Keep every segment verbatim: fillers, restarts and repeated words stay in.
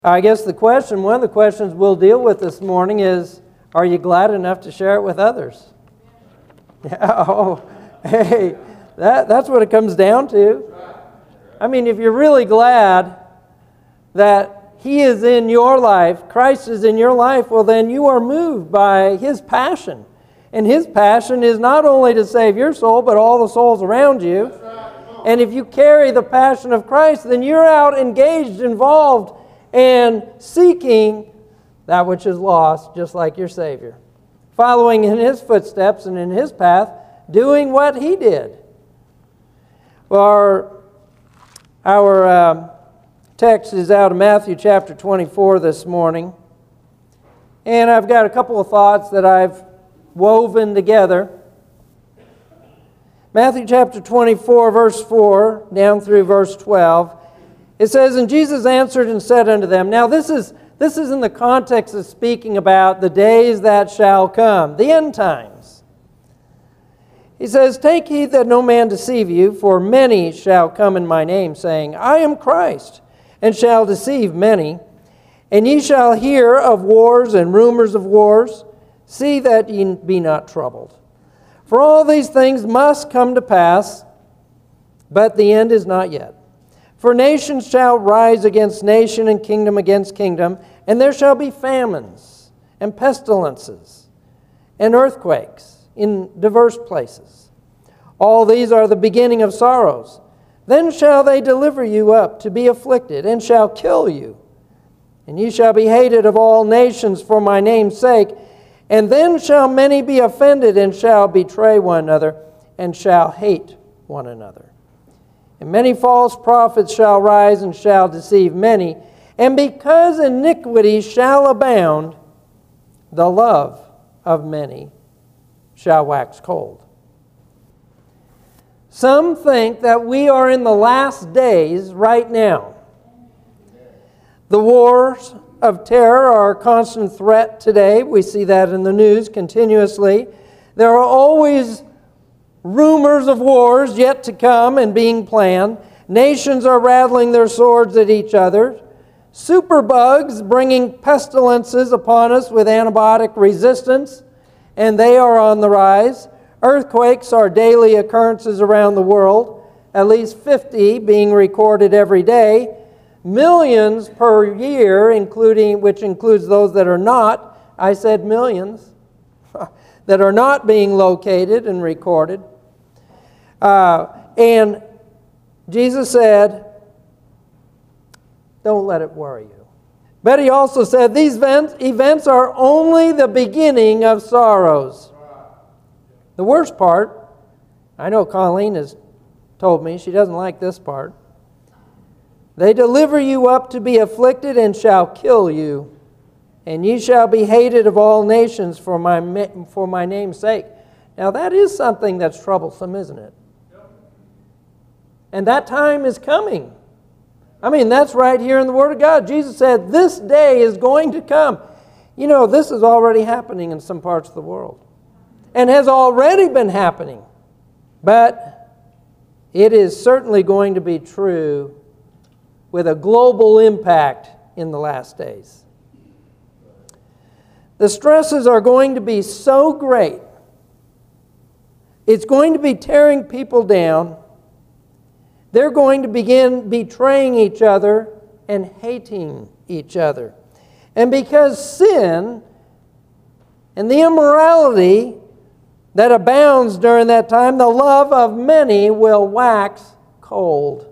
I guess the question, one of the questions we'll deal with this morning is, are you glad enough to share it with others? Yeah, oh, hey, that, that's what it comes down to. I mean, if you're really glad that He is in your life, Christ is in your life, well then you are moved by His passion. And His passion is not only to save your soul, but all the souls around you. And if you carry the passion of Christ, then you're out engaged, involved, and seeking that which is lost, just like your Savior. Following in His footsteps and in His path, doing what He did. Well, our, our um, text is out of Matthew chapter twenty-four this morning. And I've got a couple of thoughts that I've woven together. Matthew chapter twenty-four, verse four, down through verse twelve. It says, "And Jesus answered and said unto them," now this is, this is in the context of speaking about the days that shall come, the end times. He says, "Take heed that no man deceive you, for many shall come in my name, saying, I am Christ, and shall deceive many. And ye shall hear of wars and rumors of wars. See that ye be not troubled. For all these things must come to pass, but the end is not yet. For nation shall rise against nation, and kingdom against kingdom, and there shall be famines, and pestilences, and earthquakes in diverse places. All these are the beginning of sorrows. Then shall they deliver you up to be afflicted, and shall kill you. And ye shall be hated of all nations for my name's sake. And then shall many be offended, and shall betray one another, and shall hate one another. And many false prophets shall rise, and shall deceive many. And because iniquity shall abound, the love of many shall wax cold." Some think that we are in the last days right now. The wars of terror are a constant threat today. We see that in the news continuously. There are always rumors of wars yet to come and being planned. Nations are rattling their swords at each other. Superbugs bringing pestilences upon us with antibiotic resistance, and they are on the rise. Earthquakes are daily occurrences around the world, at least fifty being recorded every day. Millions per year, including which includes those that are not, I said millions, that are not being located and recorded. Uh, and Jesus said, don't let it worry you. But He also said, these events, events are only the beginning of sorrows. The worst part, I know Colleen has told me, she doesn't like this part. They deliver you up to be afflicted, and shall kill you. And ye shall be hated of all nations for my, for my name's sake. Now that is something that's troublesome, isn't it? And that time is coming. I mean, that's right here in the Word of God. Jesus said, this day is going to come. You know, this is already happening in some parts of the world. And has already been happening. But it is certainly going to be true with a global impact in the last days. The stresses are going to be so great. It's going to be tearing people down. They're going to begin betraying each other and hating each other. And because sin and the immorality that abounds during that time, the love of many will wax cold.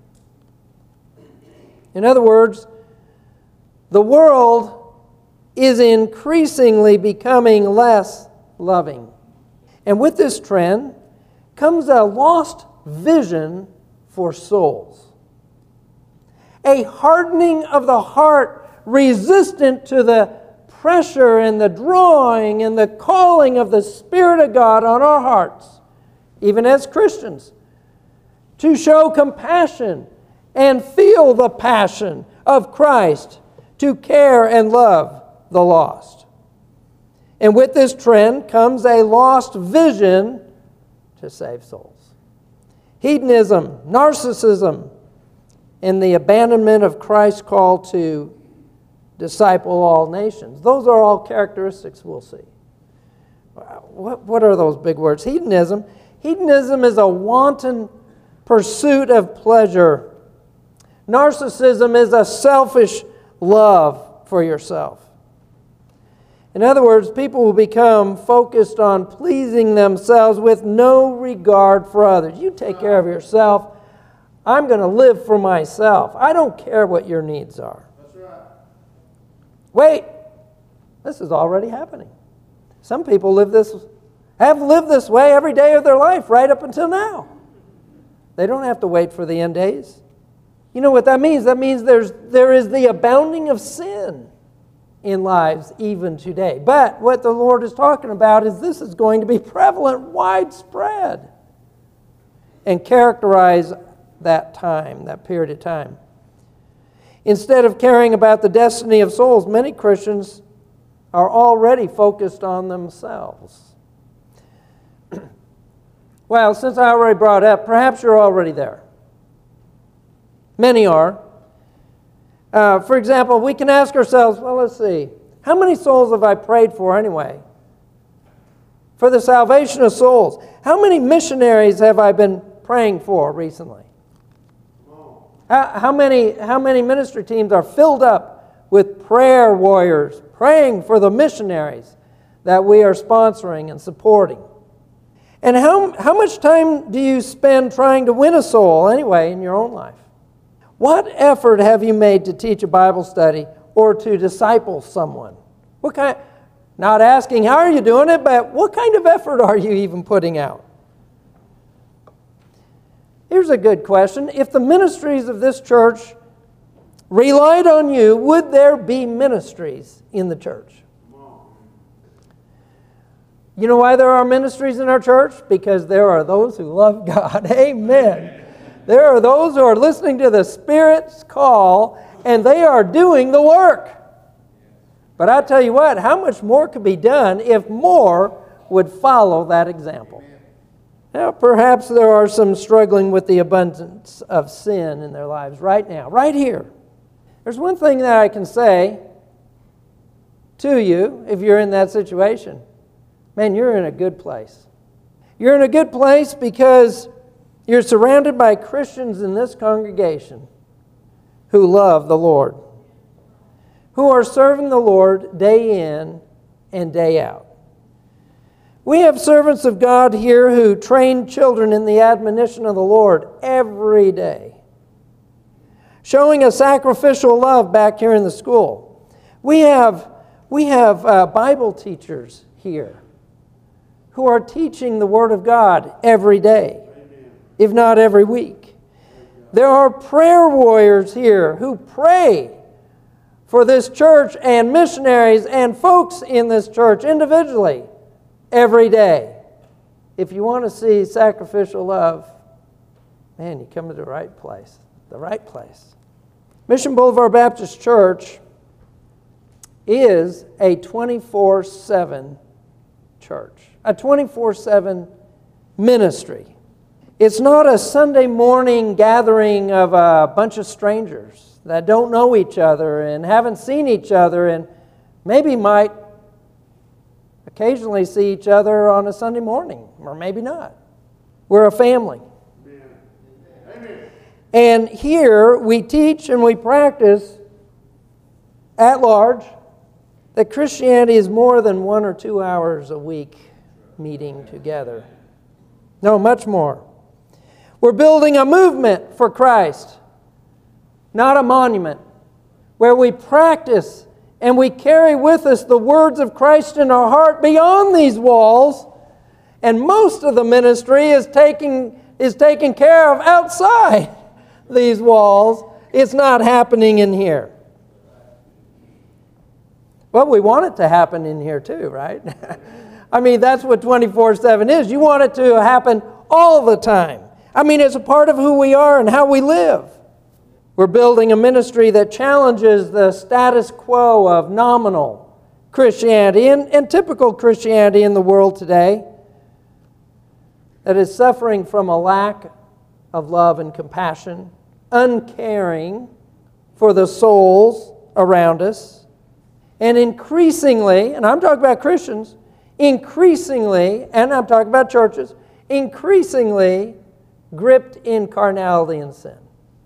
In other words, the world is increasingly becoming less loving. And with this trend comes a lost vision for souls. A hardening of the heart, resistant to the pressure and the drawing and the calling of the Spirit of God on our hearts, even as Christians, to show compassion and feel the passion of Christ to care and love the lost. And with this trend comes a lost vision to save souls. Hedonism, narcissism, and the abandonment of Christ's call to disciple all nations. Those are all characteristics we'll see. What, what are those big words? Hedonism. Hedonism is a wanton pursuit of pleasure. Narcissism is a selfish love for yourself. In other words, people will become focused on pleasing themselves with no regard for others. You take care of yourself. I'm going to live for myself. I don't care what your needs are. That's right. Wait, this is already happening. Some people live this, have lived this way every day of their life right up until now. They don't have to wait for the end days. You know what that means? That means there's there is the abounding of sin in lives even today. But what the Lord is talking about is this is going to be prevalent, widespread, and characterize that time, that period of time. Instead of caring about the destiny of souls, many Christians are already focused on themselves. Well, since I already brought up, perhaps you're already there. Many are. Uh, for example, we can ask ourselves, well, let's see, how many souls have I prayed for anyway? For the salvation of souls. How many missionaries have I been praying for recently? How, how many, how many ministry teams are filled up with prayer warriors praying for the missionaries that we are sponsoring and supporting? And how, how much time do you spend trying to win a soul anyway in your own life? What effort have you made to teach a Bible study or to disciple someone? What kind? Not asking how are you doing it, but what kind of effort are you even putting out? Here's a good question. If the ministries of this church relied on you, would there be ministries in the church? You know why there are ministries in our church? Because there are those who love God. Amen. There are those who are listening to the Spirit's call, and they are doing the work. But I tell you what, how much more could be done if more would follow that example? Now, perhaps there are some struggling with the abundance of sin in their lives right now, right here. There's one thing that I can say to you if you're in that situation. Man, you're in a good place. You're in a good place because you're surrounded by Christians in this congregation who love the Lord, who are serving the Lord day in and day out. We have servants of God here who train children in the admonition of the Lord every day, showing a sacrificial love back here in the school. We have, we have uh, Bible teachers here who are teaching the Word of God every day, if not every week. There are prayer warriors here who pray for this church and missionaries and folks in this church individually every day. If you want to see sacrificial love, man, you come to the right place. The right place. Mission Boulevard Baptist Church is a twenty-four seven church, a twenty-four seven ministry. It's not a Sunday morning gathering of a bunch of strangers that don't know each other and haven't seen each other and maybe might occasionally see each other on a Sunday morning, or maybe not. We're a family. Amen. And here we teach and we practice at large that Christianity is more than one or two hours a week meeting together. No, much more. We're building a movement for Christ, not a monument, where we practice and we carry with us the words of Christ in our heart beyond these walls. And most of the ministry is taking, is taken care of outside these walls. It's not happening in here. Well, we want it to happen in here too, right? I mean, that's what twenty-four seven is. You want it to happen all the time. I mean, it's a part of who we are and how we live. We're building a ministry that challenges the status quo of nominal Christianity and, and typical Christianity in the world today that is suffering from a lack of love and compassion, uncaring for the souls around us, and increasingly, and I'm talking about Christians, increasingly, and I'm talking about churches, increasingly gripped in carnality and sin.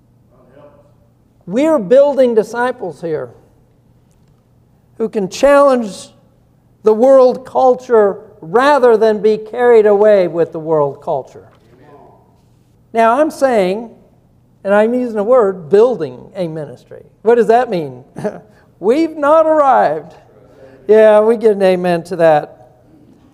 We're building disciples here who can challenge the world culture rather than be carried away with the world culture. Now, I'm saying, and I'm using the word, building a ministry. What does that mean? We've not arrived. Yeah, we get an amen to that.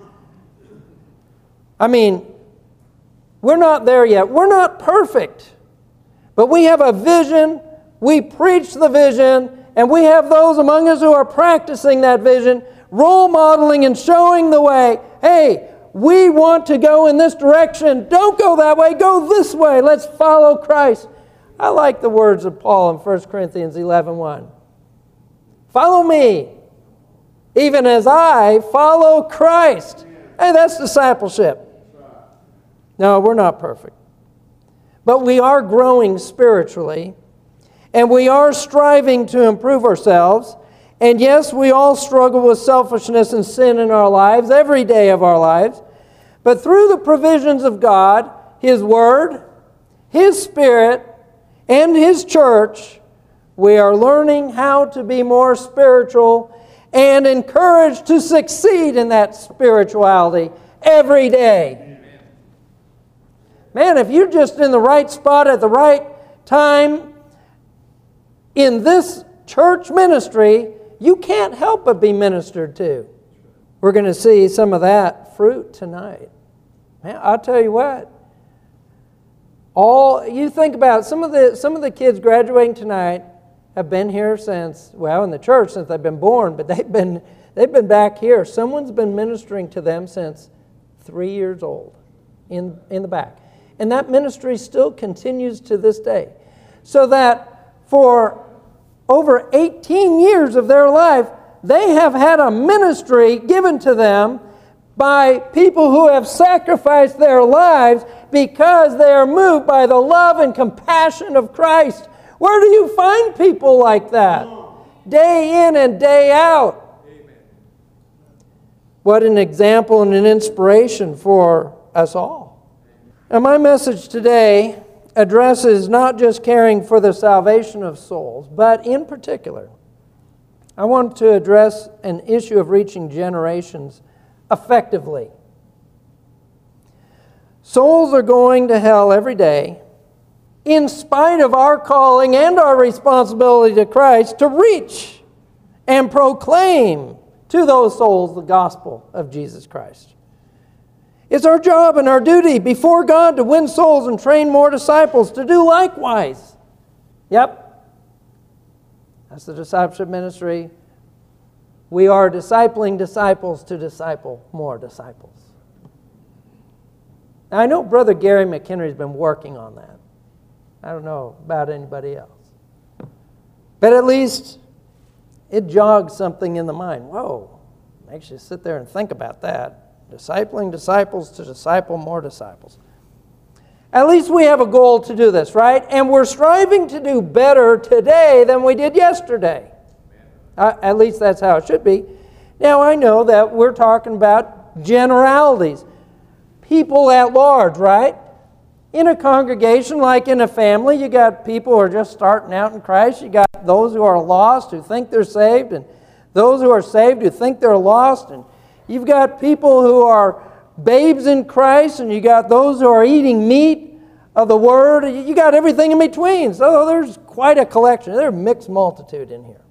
I mean, we're not there yet. We're not perfect. But we have a vision. We preach the vision. And we have those among us who are practicing that vision, role modeling and showing the way. Hey, we want to go in this direction. Don't go that way. Go this way. Let's follow Christ. I like the words of Paul in First Corinthians eleven one. Follow me, even as I follow Christ. Hey, that's discipleship. No, we're not perfect. But we are growing spiritually, and we are striving to improve ourselves. And yes, we all struggle with selfishness and sin in our lives, every day of our lives. But through the provisions of God, His Word, His Spirit, and His church, we are learning how to be more spiritual and encouraged to succeed in that spirituality every day. Man, if you're just in the right spot at the right time in this church ministry, you can't help but be ministered to. We're going to see some of that fruit tonight. Man, I'll tell you what. All you think about some of the some of the kids graduating tonight have been here since, well, in the church since they've been born, but they've been they've been back here. Someone's been ministering to them since three years old in, in the back. And that ministry still continues to this day. So that for over eighteen years of their life, they have had a ministry given to them by people who have sacrificed their lives because they are moved by the love and compassion of Christ. Where do you find people like that? Day in and day out. Amen. What an example and an inspiration for us all. Now, my message today addresses not just caring for the salvation of souls, but in particular, I want to address an issue of reaching generations effectively. Souls are going to hell every day, in spite of our calling and our responsibility to Christ to reach and proclaim to those souls the gospel of Jesus Christ. It's our job and our duty before God to win souls and train more disciples to do likewise. Yep. That's the discipleship ministry. We are discipling disciples to disciple more disciples. Now, I know Brother Gary McHenry's been working on that. I don't know about anybody else. But at least it jogs something in the mind. Whoa, makes you sit there and think about that. Discipling disciples to disciple more disciples. At least we have a goal to do this, right? And we're striving to do better today than we did yesterday. Uh, at least that's how it should be. Now, I know that we're talking about generalities. People at large, right? In a congregation, like in a family, you got people who are just starting out in Christ. You got those who are lost who think they're saved, and those who are saved who think they're lost. And you've got people who are babes in Christ, and you got those who are eating meat of the Word. You got everything in between. So there's quite a collection. There's a mixed multitude in here.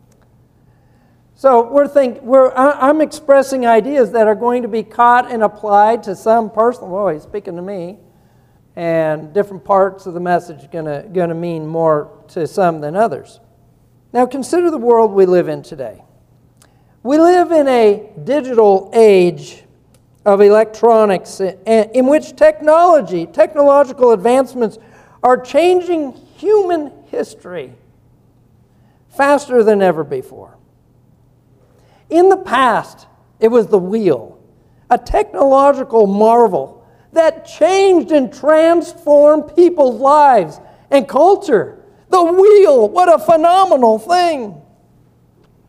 So we're think we're I'm expressing ideas that are going to be caught and applied to some personal. Oh, he's speaking to me, and different parts of the message are gonna gonna mean more to some than others. Now consider the world we live in today. We live in a digital age of electronics in which technology, technological advancements are changing human history faster than ever before. In the past, it was the wheel, a technological marvel that changed and transformed people's lives and culture. The wheel, what a phenomenal thing.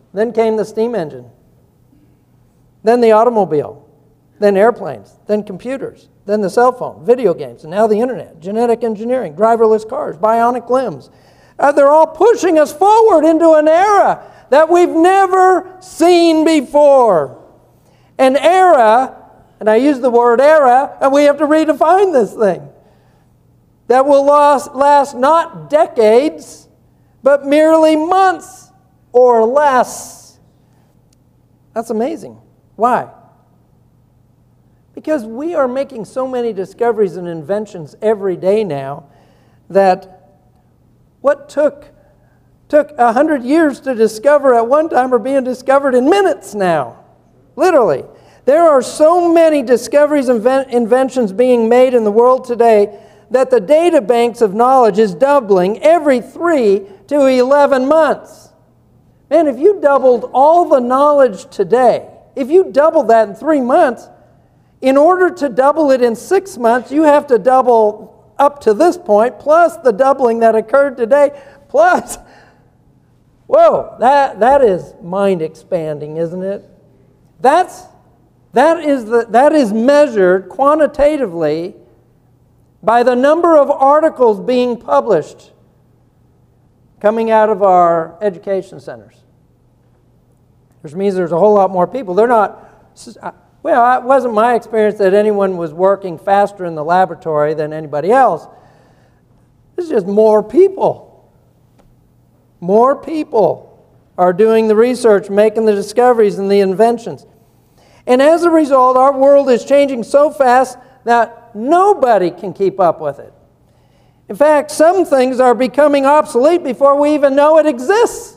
Then came the steam engine. Then the automobile. Then airplanes. Then computers. Then the cell phone, video games, and now the internet, genetic engineering, driverless cars, bionic limbs. Uh, they're all pushing us forward into an era that we've never seen before. An era, and I use the word era, and we have to redefine this thing, that will last, last not decades, but merely months or less. That's amazing. Why? Because we are making so many discoveries and inventions every day now that what took took a hundred years to discover at one time are being discovered in minutes now. Literally. There are so many discoveries and inventions being made in the world today that the data banks of knowledge is doubling every three to eleven months. Man, if you doubled all the knowledge today, if you doubled that in three months, in order to double it in six months, you have to double up to this point, plus the doubling that occurred today, plus, whoa, that, that is mind-expanding, isn't it? That's, that, is the, that is measured quantitatively by the number of articles being published coming out of our education centers. Which means there's a whole lot more people. They're not... Well, it wasn't my experience that anyone was working faster in the laboratory than anybody else. It's just more people. More people are doing the research, making the discoveries and the inventions. And as a result, our world is changing so fast that nobody can keep up with it. In fact, some things are becoming obsolete before we even know it exists.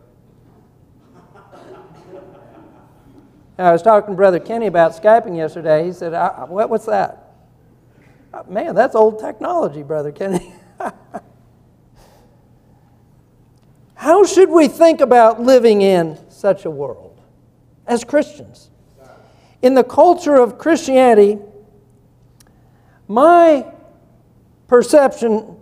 I was talking to Brother Kenny about Skyping yesterday. He said, what, what's that? Man, that's old technology, Brother Kenny. How should we think about living in such a world as Christians? In the culture of Christianity, my perception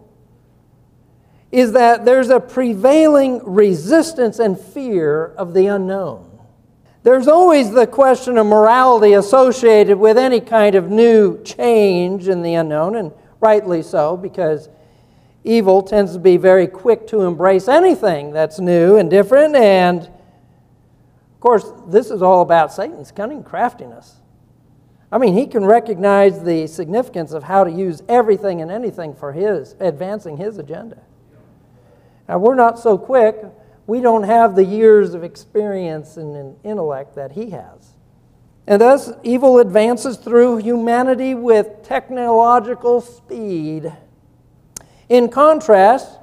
is that there's a prevailing resistance and fear of the unknown. There's always the question of morality associated with any kind of new change in the unknown, and rightly so, because evil tends to be very quick to embrace anything that's new and different, and of course, this is all about Satan's cunning craftiness. I mean, he can recognize the significance of how to use everything and anything for his, advancing his agenda. Now, we're not so quick. We don't have the years of experience and intellect that he has. And thus, evil advances through humanity with technological speed. In contrast,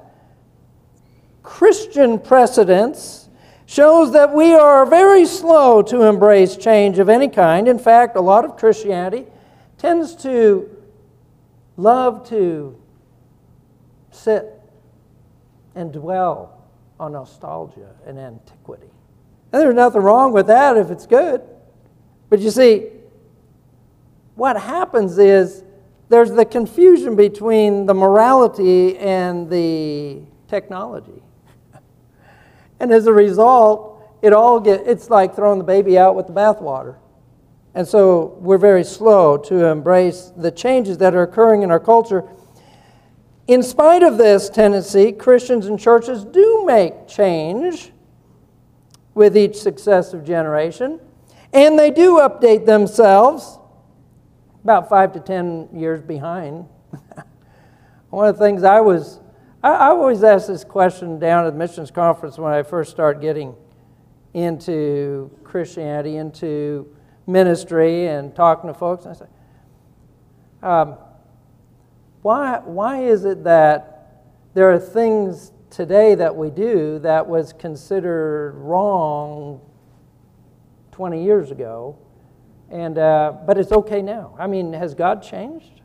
Christian precedence shows that we are very slow to embrace change of any kind. In fact, a lot of Christianity tends to love to sit and dwell on nostalgia and antiquity. And there's nothing wrong with that if it's good. But you see, what happens is there's the confusion between the morality and the technology. And as a result, it all get it's like throwing the baby out with the bathwater. And so we're very slow to embrace the changes that are occurring in our culture. In spite of this tendency, Christians and churches do make change with each successive generation, and they do update themselves about five to ten years behind. One of the things I was, I, I always ask this question down at the missions conference when I first started getting into Christianity, into ministry and talking to folks. I say, um, Why, why is it that there are things today that we do that was considered wrong twenty years ago, and uh, but it's okay now? I mean, has God changed?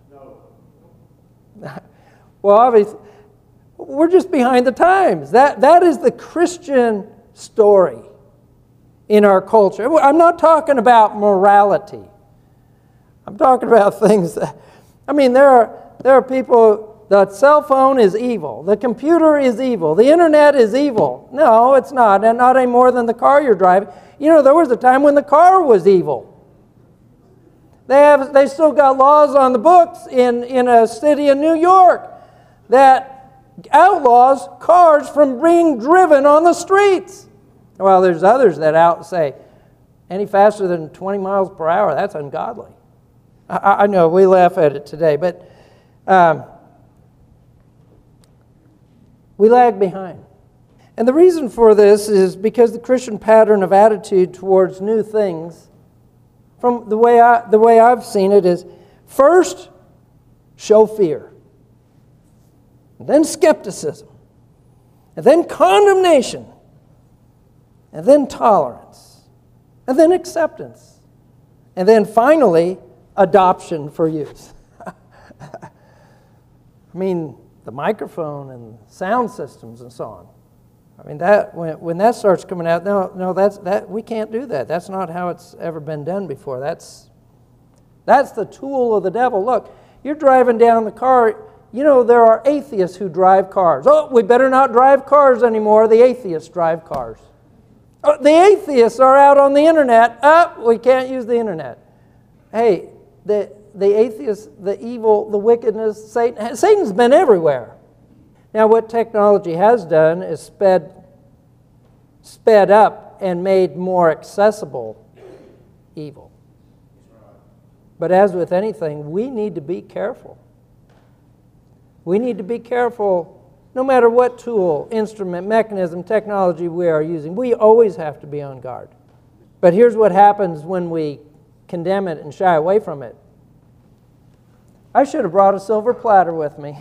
No. Well, obviously, we're just behind the times. That that is the Christian story in our culture. I'm not talking about morality. I'm talking about things that, I mean, there are There are people the cell phone is evil, the computer is evil, the internet is evil. No, it's not, and not any more than the car you're driving. You know, there was a time when the car was evil. They have, they still got laws on the books in, in a city in New York that outlaws cars from being driven on the streets. Well, there's others that out say, any faster than twenty miles per hour, that's ungodly. I, I know, we laugh at it today, but um, we lag behind. And the reason for this is because the Christian pattern of attitude towards new things, from the way, I, the way I've seen it, is first, show fear, and then skepticism, and then condemnation, and then tolerance, and then acceptance, and then finally, adoption for use. I mean, the microphone and sound systems and so on. I mean, that when, when that starts coming out, no, no, that's that we can't do that. That's not how it's ever been done before. That's that's the tool of the devil. Look, you're driving down the car. You know, there are atheists who drive cars. Oh, we better not drive cars anymore. The atheists drive cars. Oh, the atheists are out on the internet. Oh, we can't use the internet. Hey, the the atheists, the evil, the wickedness, Satan, Satan's been everywhere. Now, what technology has done is sped, sped up and made more accessible evil. But as with anything, we need to be careful. We need to be careful no matter what tool, instrument, mechanism, technology we are using. We always have to be on guard. But here's what happens when we condemn it and shy away from it. I should have brought a silver platter with me.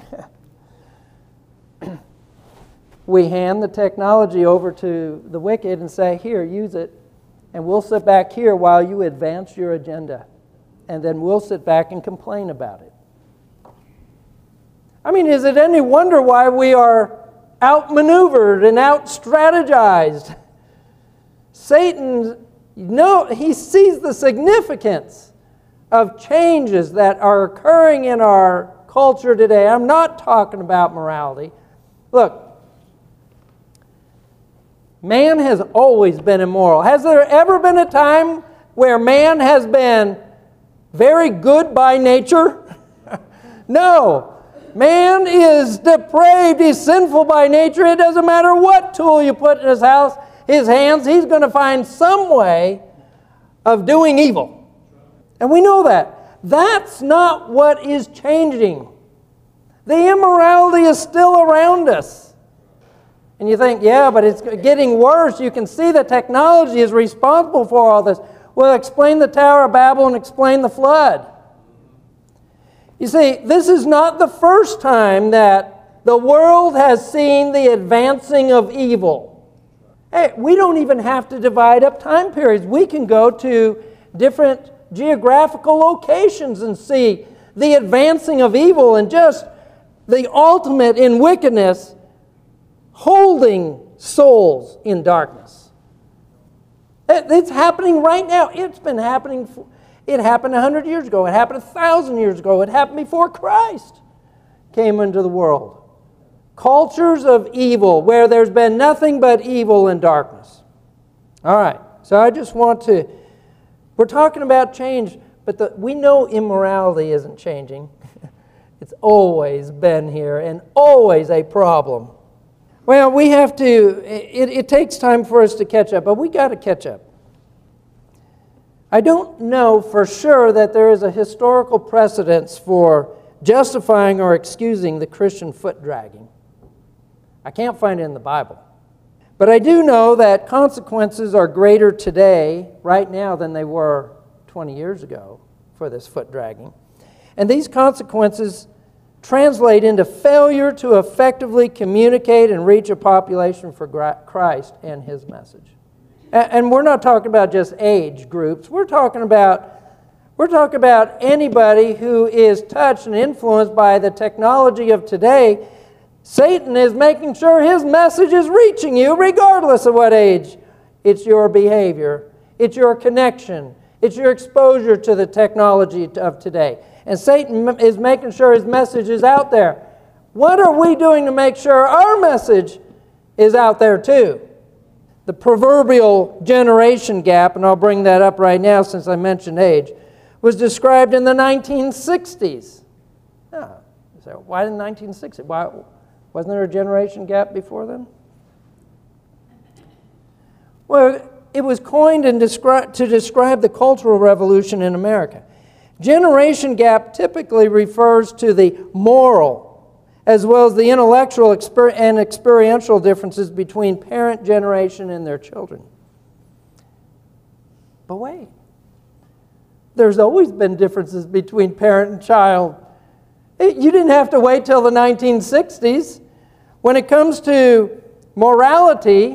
We hand the technology over to the wicked and say, here, use it, and we'll sit back here while you advance your agenda. And then we'll sit back and complain about it. I mean, is it any wonder why we are outmaneuvered and out-strategized? Satan, no, he sees the significance of changes that are occurring in our culture today. I'm not talking about morality. Look, man has always been immoral. Has there ever been a time where man has been very good by nature? No. Man is depraved. He's sinful by nature. It doesn't matter what tool you put in his house, his hands, he's going to find some way of doing evil. And we know that. That's not what is changing. The immorality is still around us. And you think, yeah, but it's getting worse. You can see that technology is responsible for all this. Well, explain the Tower of Babel and explain the flood. You see, this is not the first time that the world has seen the advancing of evil. Hey, we don't even have to divide up time periods. We can go to different geographical locations and see the advancing of evil and just the ultimate in wickedness, holding souls in darkness. It's happening right now. It's been happening. For, it happened a hundred years ago. It happened a thousand years ago. It happened before Christ came into the world. Cultures of evil where there's been nothing but evil and darkness. All right. So I just want to, we're talking about change, but the, we know immorality isn't changing. It's always been here and always a problem. Well, we have to, it, it takes time for us to catch up, but we got to catch up. I don't know for sure that there is a historical precedence for justifying or excusing the Christian foot dragging. I can't find it in the Bible. But I do know that consequences are greater today, right now, than they were twenty years ago for this foot dragging. And these consequences translate into failure to effectively communicate and reach a population for Christ and His message. And we're not talking about just age groups. We're talking about, we're talking about anybody who is touched and influenced by the technology of today. Satan is making sure his message is reaching you regardless of what age. It's your behavior. It's your connection. It's your exposure to the technology of today. And Satan is making sure his message is out there. What are we doing to make sure our message is out there too? The proverbial generation gap, and I'll bring that up right now since I mentioned age, was described in the nineteen sixties. Oh, so why in the nineteen sixties? Why, wasn't there a generation gap before then? Well, it was coined and descri- to describe the cultural revolution in America. Generation gap typically refers to the moral as well as the intellectual exper- and experiential differences between parent generation and their children. But wait, there's always been differences between parent and child. You didn't have to wait till the nineteen sixties. When it comes to morality,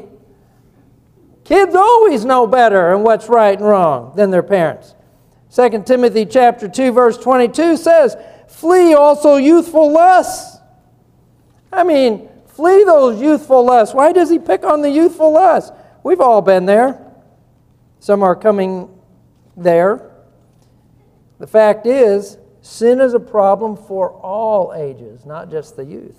kids always know better and what's right and wrong than their parents. Second Timothy chapter two, verse twenty-two says, "Flee also youthful lusts." I mean, flee those youthful lusts. Why does he pick on the youthful lusts? We've all been there. Some are coming there. The fact is, sin is a problem for all ages, not just the youth.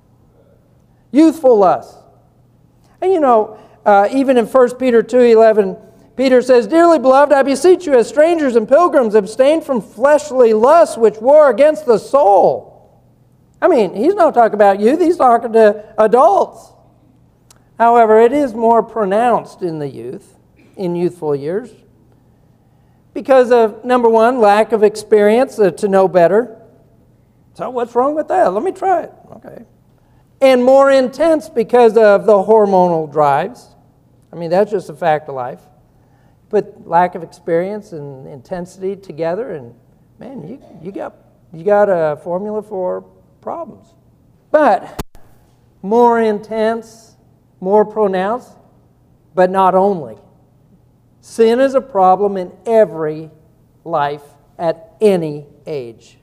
Youthful lusts. And you know, uh, even in First Peter two eleven, Peter says, "Dearly beloved, I beseech you as strangers and pilgrims, abstain from fleshly lusts which war against the soul." I mean, he's not talking about youth, he's talking to adults. However, it is more pronounced in the youth, in youthful years, because of, number one, lack of experience uh, to know better. So what's wrong with that? Let me try it. Okay. And more intense because of the hormonal drives. I mean, that's just a fact of life. Put lack of experience and intensity together, and man, you, you got you got a formula for problems. But more intense, more pronounced, but not only. Sin is a problem in every life at any age.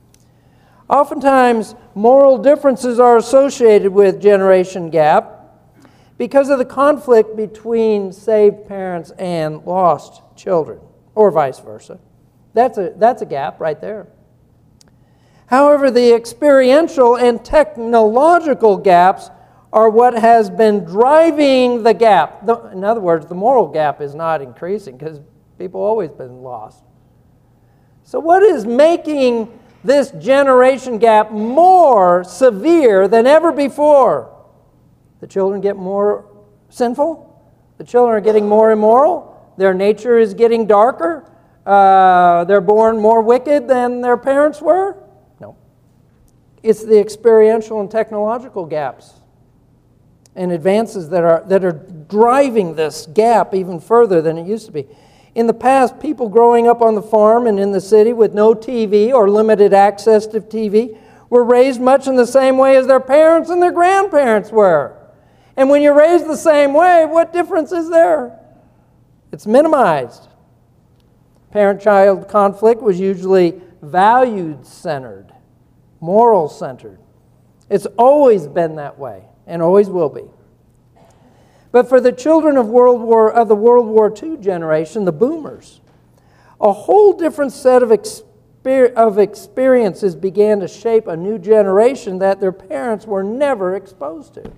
Oftentimes, moral differences are associated with generation gap because of the conflict between saved parents and lost children, or vice versa. That's a, that's a gap right there. However, the experiential and technological gaps are what has been driving the gap. The, in other words, the moral gap is not increasing because people have always been lost. So what is making this generation gap more severe than ever before? The children get more sinful. The children are getting more immoral. Their nature is getting darker. Uh, they're born more wicked than their parents were. No. It's the experiential and technological gaps and advances that are, that are driving this gap even further than it used to be. In the past, people growing up on the farm and in the city with no T V or limited access to T V were raised much in the same way as their parents and their grandparents were. And when you're raised the same way, what difference is there? It's minimized. Parent-child conflict was usually values-centered, moral-centered. It's always been that way and always will be. But for the children of World War of the World War Two generation, the boomers, a whole different set of, exper- of experiences began to shape a new generation that their parents were never exposed to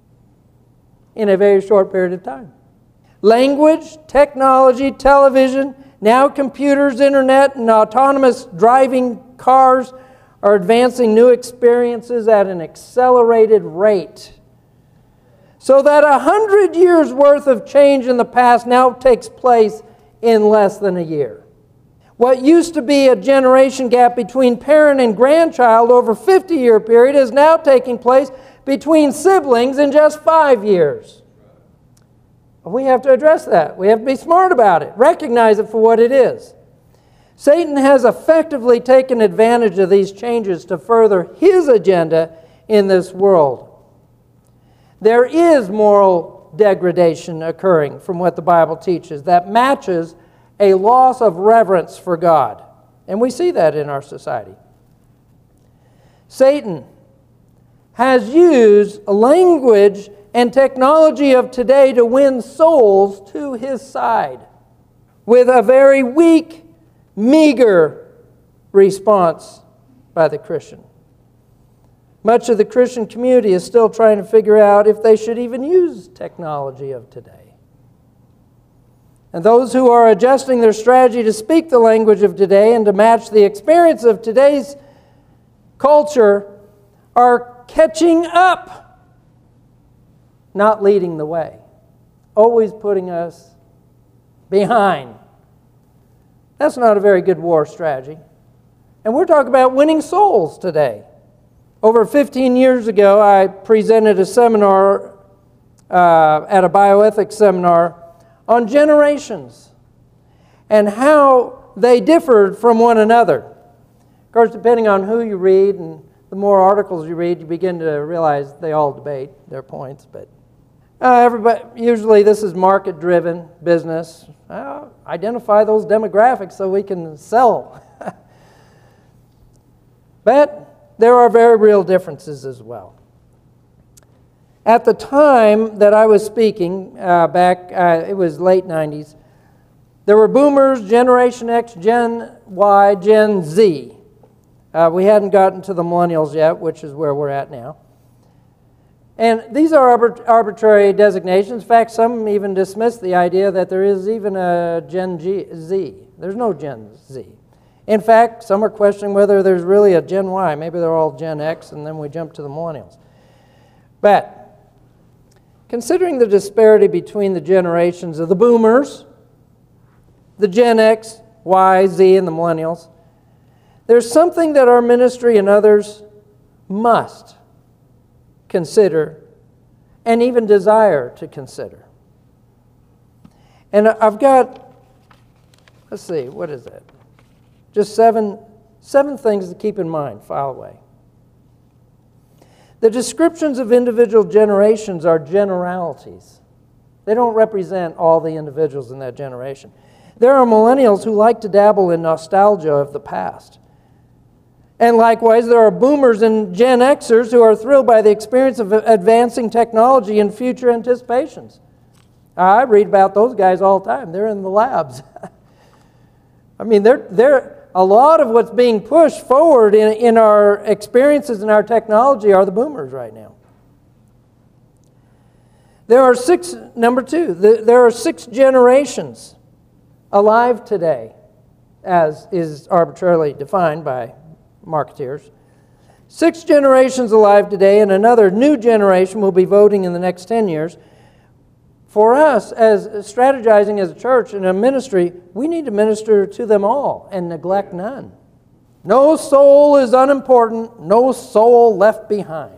in a very short period of time. Language, technology, television, now computers, internet, and autonomous driving cars are advancing new experiences at an accelerated rate. So that a hundred years worth of change in the past now takes place in less than a year. What used to be a generation gap between parent and grandchild over a fifty-year period is now taking place between siblings in just five years. We have to address that. We have to be smart about it. Recognize it for what it is. Satan has effectively taken advantage of these changes to further his agenda in this world. There is moral degradation occurring from what the Bible teaches that matches a loss of reverence for God. And we see that in our society. Satan has used language and technology of today to win souls to his side with a very weak, meager response by the Christian. Much of the Christian community is still trying to figure out if they should even use technology of today. And those who are adjusting their strategy to speak the language of today and to match the experience of today's culture are catching up, not leading the way, always putting us behind. That's not a very good war strategy. And we're talking about winning souls today. Over fifteen years ago, I presented a seminar uh, at a bioethics seminar on generations and how they differed from one another. Of course, depending on who you read and the more articles you read, you begin to realize they all debate their points. But uh, everybody, usually this is market-driven business. Uh, identify those demographics so we can sell. But there are very real differences as well. At the time that I was speaking, uh, back, uh, it was late nineties, there were boomers, Generation X, Gen Y, Gen Z. Uh, we hadn't gotten to the millennials yet, which is where we're at now. And these are arbit- arbitrary designations. In fact, some even dismiss the idea that there is even a Gen G- Z. There's no Gen Z. In fact, some are questioning whether there's really a Gen Y. Maybe they're all Gen X, and then we jump to the millennials. But considering the disparity between the generations of the boomers, the Gen X, Y, Z, and the millennials, there's something that our ministry and others must consider and even desire to consider. And I've got, let's see, what is it? Just seven, seven things to keep in mind. File away. The descriptions of individual generations are generalities. They don't represent all the individuals in that generation. There are millennials who like to dabble in nostalgia of the past. And likewise, there are boomers and Gen Xers who are thrilled by the experience of advancing technology and future anticipations. I read about those guys all the time. They're in the labs. I mean, they're, they're, a lot of what's being pushed forward in, in our experiences and our technology are the boomers right now. There are six, number two, the, there are six generations alive today, as is arbitrarily defined by marketeers. Six generations alive today, and another new generation will be voting in the next ten years. For us, as strategizing as a church and a ministry, we need to minister to them all and neglect none. No soul is unimportant, no soul left behind.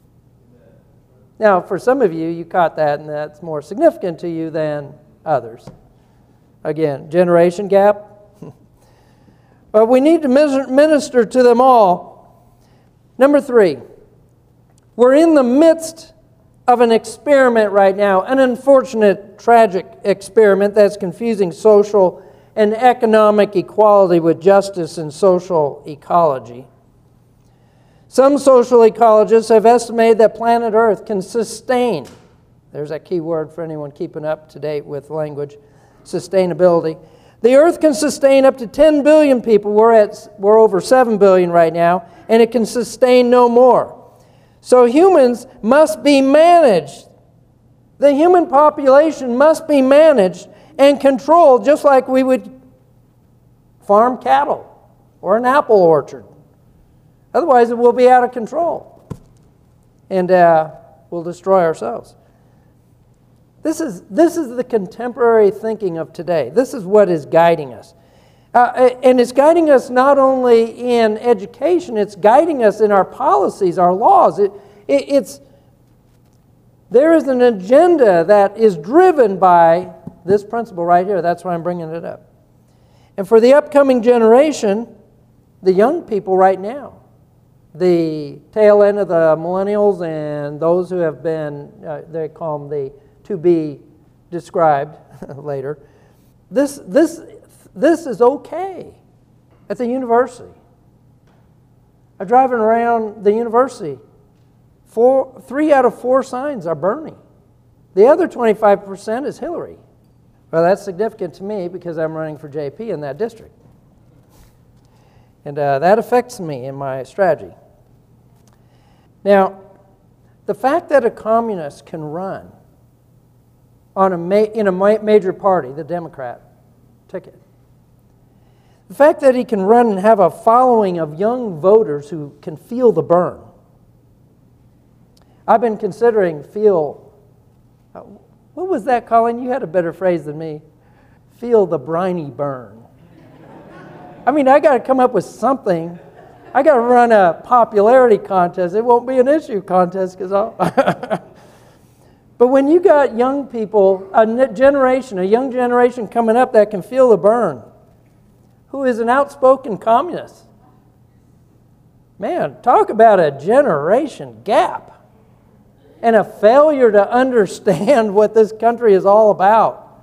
Now, for some of you, you caught that, and that's more significant to you than others. Again, generation gap. But we need to minister to them all. Number three, we're in the midst of an experiment right now, an unfortunate, tragic experiment that's confusing social and economic equality with justice and social ecology. Some social ecologists have estimated that planet Earth can sustain, there's that key word for anyone keeping up to date with language, sustainability. The Earth can sustain up to ten billion people. We're at we're over seven billion right now, and it can sustain no more. So humans must be managed. The human population must be managed and controlled just like we would farm cattle or an apple orchard. Otherwise, it will be out of control, and uh, we'll destroy ourselves. This is, this is the contemporary thinking of today. This is what is guiding us. Uh, and it's guiding us not only in education, it's guiding us in our policies, our laws. It, it, it's, there is an agenda that is driven by this principle right here. That's why I'm bringing it up. And for the upcoming generation, the young people right now, the tail end of the millennials and those who have been, uh, they call them the to be described later, this, this, this is okay at the university. I'm driving around the university. Four, three out of four signs are Bernie. The other twenty-five percent is Hillary. Well, that's significant to me because I'm running for J P in that district. And uh, that affects me in my strategy. Now, the fact that a communist can run on a ma- in a ma- major party, the Democrat ticket, the fact that he can run and have a following of young voters who can feel the burn. I've been considering feel, uh, what was that, Colin? You had a better phrase than me. Feel the briny burn. I mean, I got to come up with something. I got to run a popularity contest. It won't be an issue contest because I'll... But when you got young people, a generation, a young generation coming up that can feel the burn, who is an outspoken communist, man, talk about a generation gap and a failure to understand what this country is all about.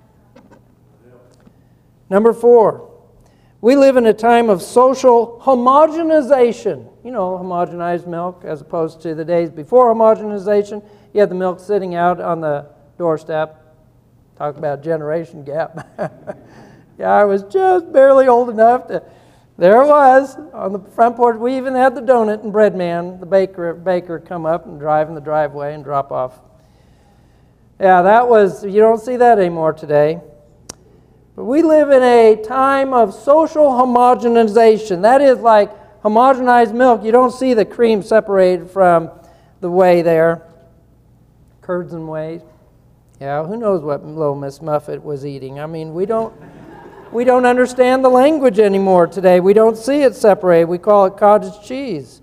Number four, we live in a time of social homogenization. You know, homogenized milk as opposed to the days before homogenization. You had the milk sitting out on the doorstep. Talk about generation gap. Yeah, I was just barely old enough to... There it was on the front porch. We even had the donut and bread man, the baker, baker come up and drive in the driveway and drop off. Yeah, that was... You don't see that anymore today. But we live in a time of social homogenization. That is like homogenized milk. You don't see the cream separated from the whey there. Curds and whey. Yeah, who knows what little Miss Muffet was eating. I mean, we don't we don't understand the language anymore today. We don't see it separated. We call it cottage cheese.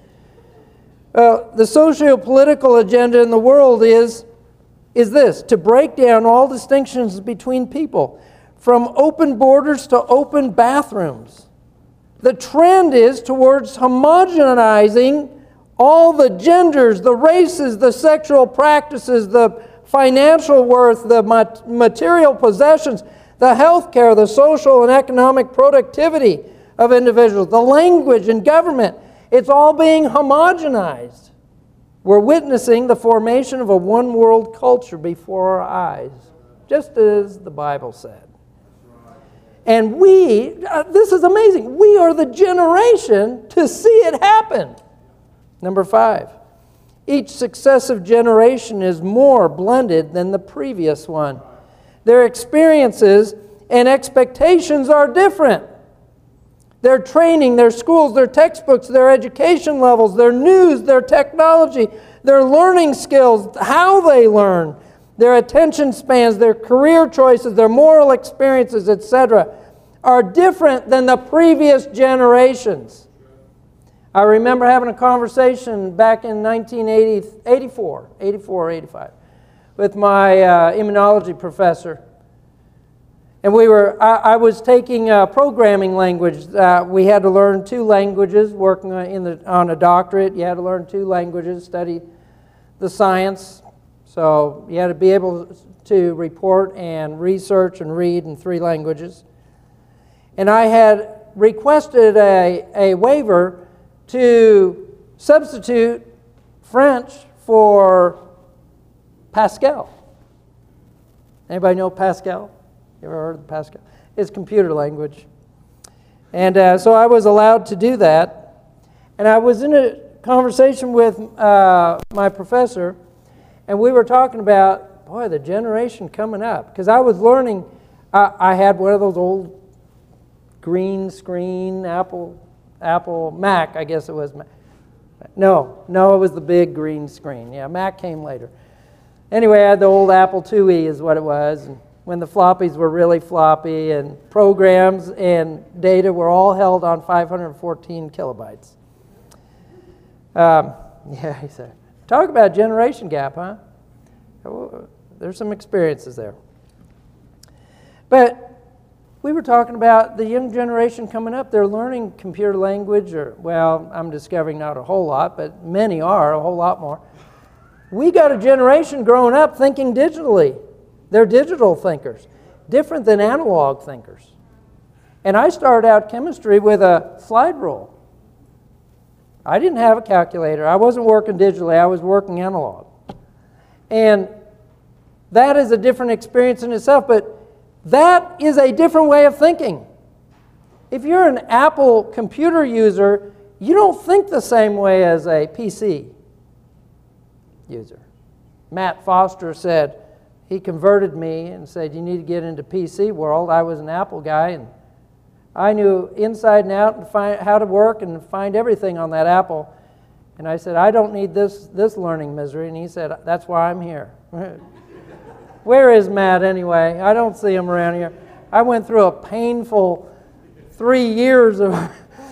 Well, the socio-political agenda in the world is, is this, to break down all distinctions between people, from open borders to open bathrooms. The trend is towards homogenizing all the genders, the races, the sexual practices, the financial worth, the material possessions, the health care, the social and economic productivity of individuals, the language and government. It's all being homogenized. We're witnessing the formation of a one-world culture before our eyes, just as the Bible said. And we, uh, this is amazing, we are the generation to see it happen. Number five, each successive generation is more blended than the previous one. Their experiences and expectations are different. Their training, their schools, their textbooks, their education levels, their news, their technology, their learning skills, how they learn, their attention spans, their career choices, their moral experiences, et cetera, are different than the previous generations. I remember having a conversation back in nineteen eighty-four, eighty-four, eighty-five, with my uh, immunology professor. And we were, I, I was taking a programming language. Uh, we had to learn two languages, working on, in the, on a doctorate. You had to learn two languages, study the science. So you had to be able to report and research and read in three languages. And I had requested a, a waiver to substitute French for Pascal. Anybody know Pascal? You ever heard of Pascal? It's computer language. And uh, so I was allowed to do that. And I was in a conversation with uh, my professor, and we were talking about, boy, the generation coming up. Because I was learning, uh, I had one of those old green screen Apple, Apple Mac, I guess it was. No, no, it was the big green screen. Yeah, Mac came later. Anyway, I had the old Apple two E is what it was. And when the floppies were really floppy and programs and data were all held on five hundred fourteen kilobytes. Um, yeah, he said, talk about generation gap, huh? There's some experiences there. But we were talking about the young generation coming up. They're learning computer language, or, well, I'm discovering not a whole lot, but many are, a whole lot more. We got a generation growing up thinking digitally. They're digital thinkers, different than analog thinkers. And I started out chemistry with a slide rule. I didn't have a calculator. I wasn't working digitally. I was working analog. And that is a different experience in itself, but that is a different way of thinking. If you're an Apple computer user, you don't think the same way as a P C user. Matt Foster said, he converted me and said, you need to get into P C world. I was an Apple guy, and I knew inside and out and find how to work and find everything on that Apple. And I said, I don't need this, this learning misery. And he said, that's why I'm here. Where is Matt anyway? I don't see him around here. I went through a painful three years of...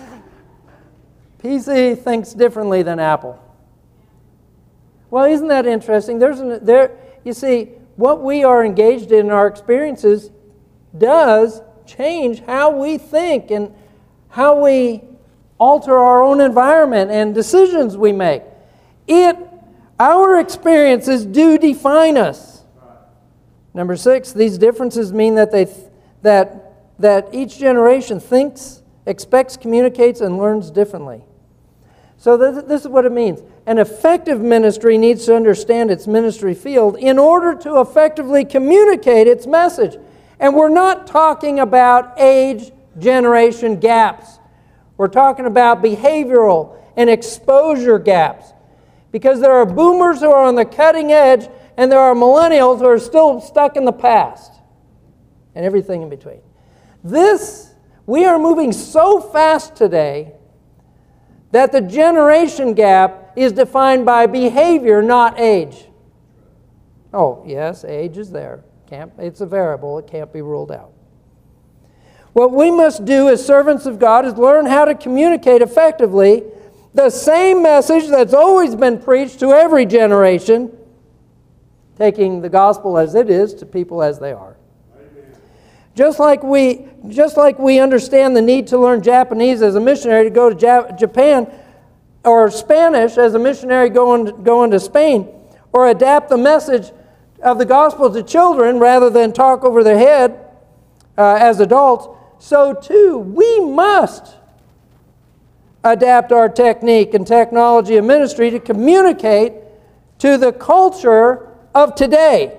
P C thinks differently than Apple. Well, isn't that interesting? There's an, there, you see, what we are engaged in, our experiences, does change how we think and how we alter our own environment and decisions we make. It, our experiences do define us. Number six, these differences mean that they, that that each generation thinks, expects, communicates, and learns differently. So th- this is what it means. An effective ministry needs to understand its ministry field in order to effectively communicate its message. And we're not talking about age generation gaps. We're talking about behavioral and exposure gaps. Because there are boomers who are on the cutting edge, and there are millennials who are still stuck in the past. And everything in between. This, we are moving so fast today that the generation gap is defined by behavior, not age. Oh, yes, age is there. Can't, it's a variable. It can't be ruled out. What we must do as servants of God is learn how to communicate effectively the same message that's always been preached to every generation, taking the gospel as it is to people as they are. Just like we, just like we understand the need to learn Japanese as a missionary to go to Jap- Japan, or Spanish as a missionary going, going to Spain, or adapt the message of the gospel to children rather than talk over their head uh, as adults, so too we must adapt our technique and technology of ministry to communicate to the culture of today.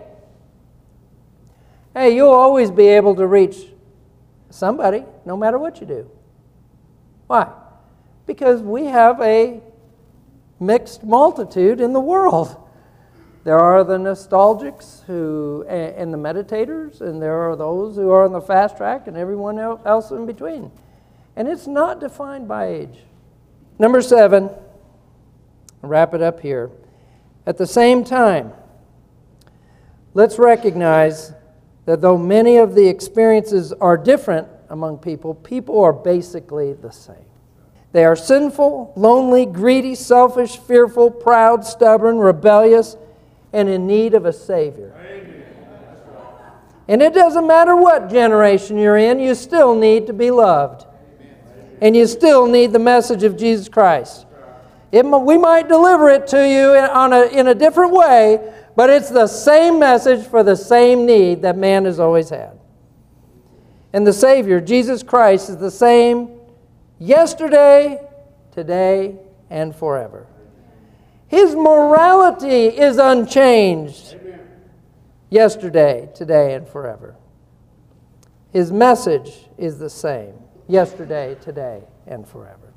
Hey, you'll always be able to reach somebody, no matter what you do. Why? Because we have a mixed multitude in the world. There are the nostalgics who, and the meditators, and there are those who are on the fast track, and everyone else in between. And it's not defined by age. Number seven, I'll wrap it up here. At the same time, let's recognize that though many of the experiences are different among people, people are basically the same. They are sinful, lonely, greedy, selfish, fearful, proud, stubborn, rebellious, and in need of a Savior. Amen. And it doesn't matter what generation you're in, you still need to be loved. Amen. And you still need the message of Jesus Christ. It, we might deliver it to you in, on a, in a different way, but it's the same message for the same need that man has always had. And the Savior, Jesus Christ, is the same yesterday, today, and forever. His morality is unchanged. Amen. Yesterday, today, and forever. His message is the same. Yesterday, today, and forever.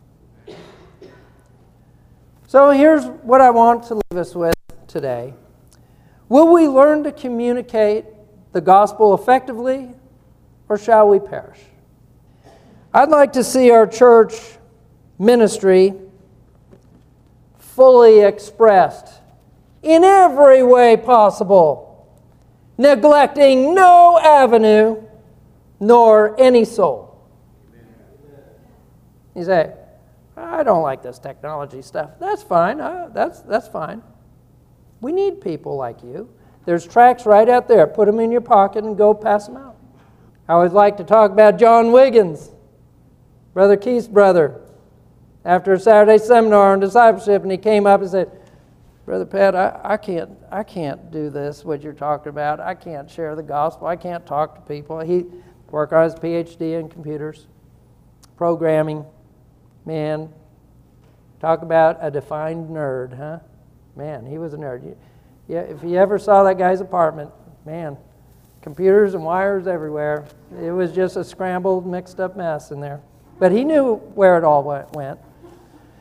So here's what I want to leave us with today. Will we learn to communicate the gospel effectively, or shall we perish? I'd like to see our church ministry fully expressed in every way possible, neglecting no avenue nor any soul. You say, I don't like this technology stuff. That's fine. Uh, that's, that's fine. We need people like you. There's tracts right out there. Put them in your pocket and go pass them out. I always like to talk about John Wiggins, Brother Keith's brother, after a Saturday seminar on discipleship, and he came up and said, Brother Pat, I, I can't I can't do this, what you're talking about. I can't share the gospel. I can't talk to people. He worked on his P H D in computers, programming. Man, talk about a defined nerd, huh? Man, he was a nerd. Yeah, if you ever saw that guy's apartment, man, computers and wires everywhere. It was just a scrambled, mixed up mess in there. But he knew where it all went.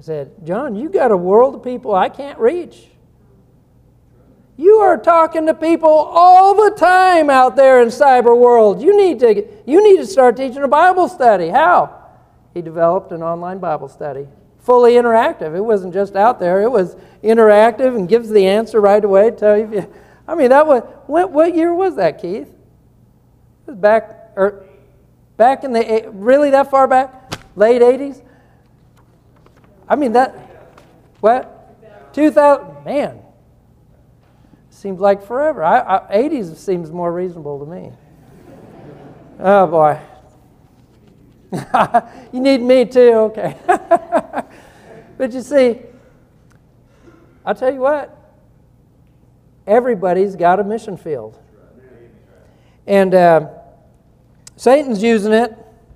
I said, John, you got a world of people I can't reach. You are talking to people all the time out there in cyber world. You need to, you need to start teaching a Bible study. How? He developed an online Bible study. Fully interactive. It wasn't just out there. It was interactive and gives the answer right away. Tell you. If you I mean, that was what, what year was that, Keith? It was back, or back in the really that far back, late eighties. I mean that. What? Two thousand. Man, seems like forever. I, I, eighties seems more reasonable to me. Oh boy. You need me too, okay. But you see, I'll tell you what, everybody's got a mission field. And uh, Satan's using it.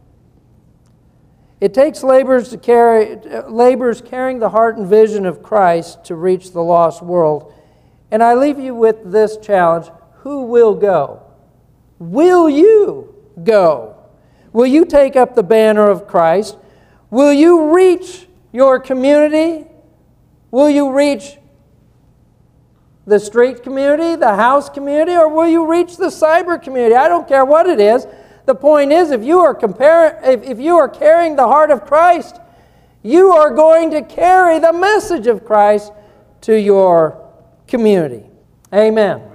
It takes laborers to carry laborers carrying the heart and vision of Christ to reach the lost world. And I leave you with this challenge: who will go? Will you go? Will you take up the banner of Christ? Will you reach your community? Will you reach the street community, the house community, or will you reach the cyber community? I don't care what it is. The point is, if you are compar- if, if you are carrying the heart of Christ, you are going to carry the message of Christ to your community. Amen.